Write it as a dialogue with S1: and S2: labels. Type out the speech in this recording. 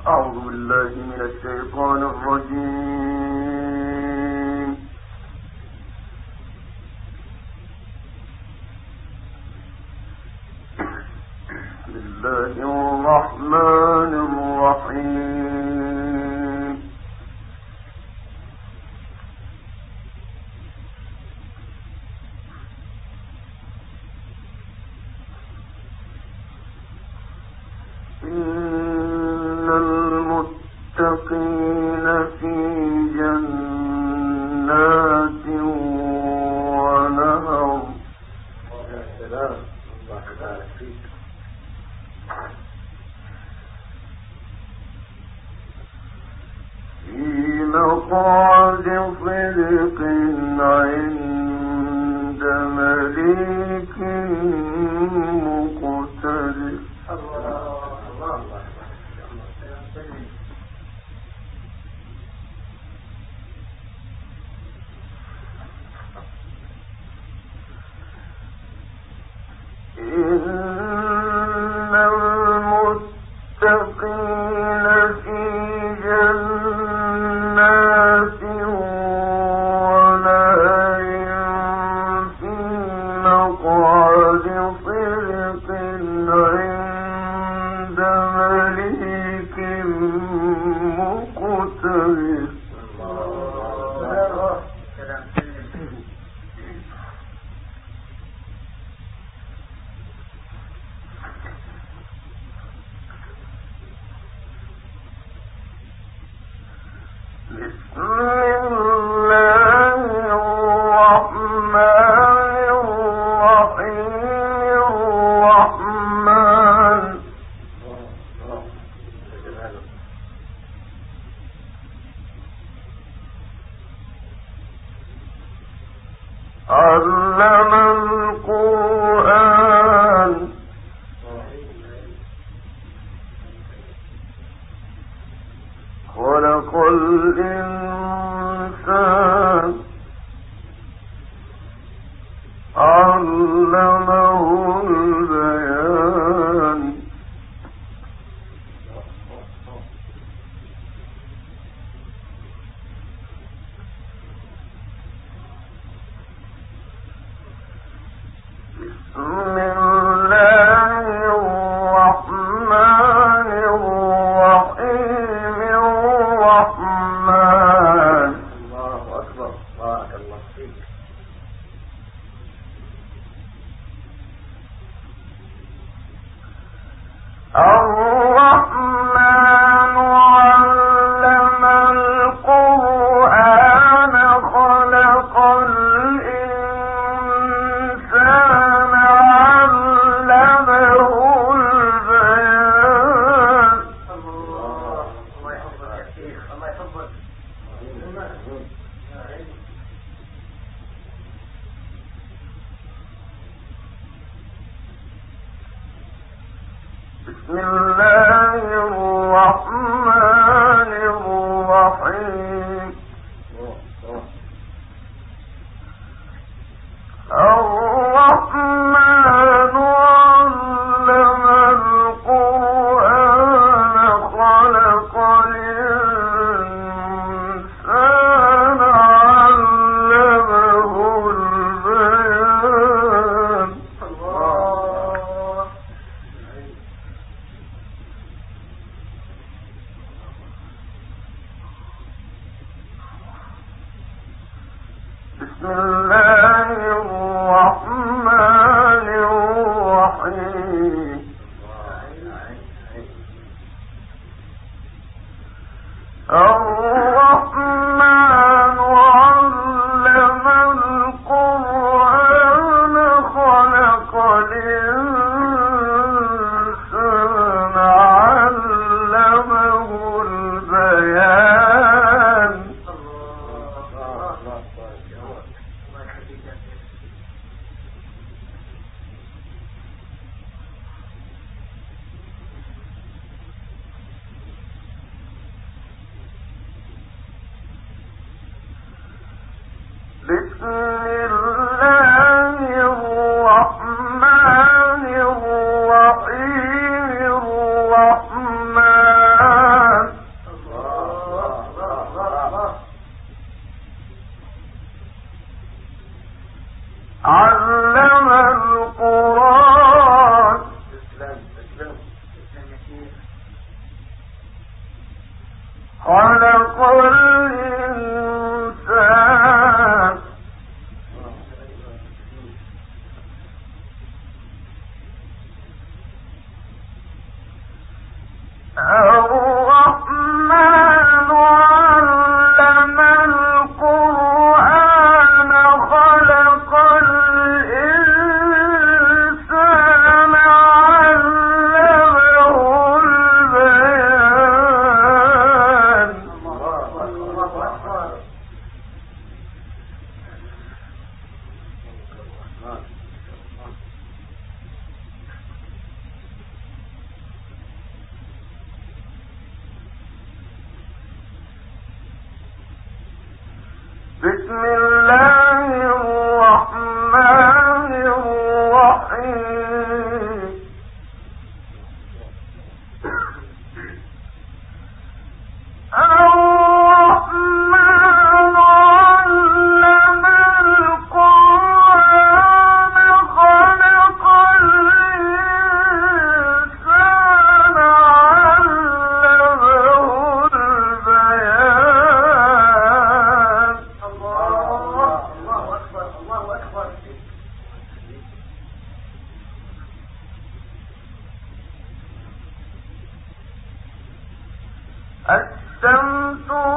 S1: أعوذ بالله من الشيطان الرجيم. بسم الله الرحمن الرحيم. إن المتقين في جنات ونهر. في مقعد صدق عند مليك مقتدر. إن المتقين في جنات ونهر في مقعد صدق عند مليك مقتدر. بسم الله الرحمن الرحيم. الرحمن علم القرآن. خلق الإنسان علمه البيان. بسم الله الرحمن الرحيم. الرحمن
S2: الله أكبر. بارك الله فيك.
S1: الرحمن علم القرآن. خلق الإنسان علمه البيان.
S2: الله يحفظك يا شيخ. الله يحفظك.
S1: بسم الله الرحمن الرحيم. الرحمن علم القرآن. خلق الإنسان علمه البيان. بسم الله الرحمن الرحيم. الرحمن علم القرآن. خلق الإنسان علمه البيان. بسم الله الرحمن الرحيم. الرحمن خلق الإنسان الرحمن علم القرآن خلق الإنسان علمه البيان بسم الله الرحمن الرحيم الرحمن علم القرآن خلق الإنسان علمه البيان
S2: الله أكبر الله أكبر.
S1: الشمس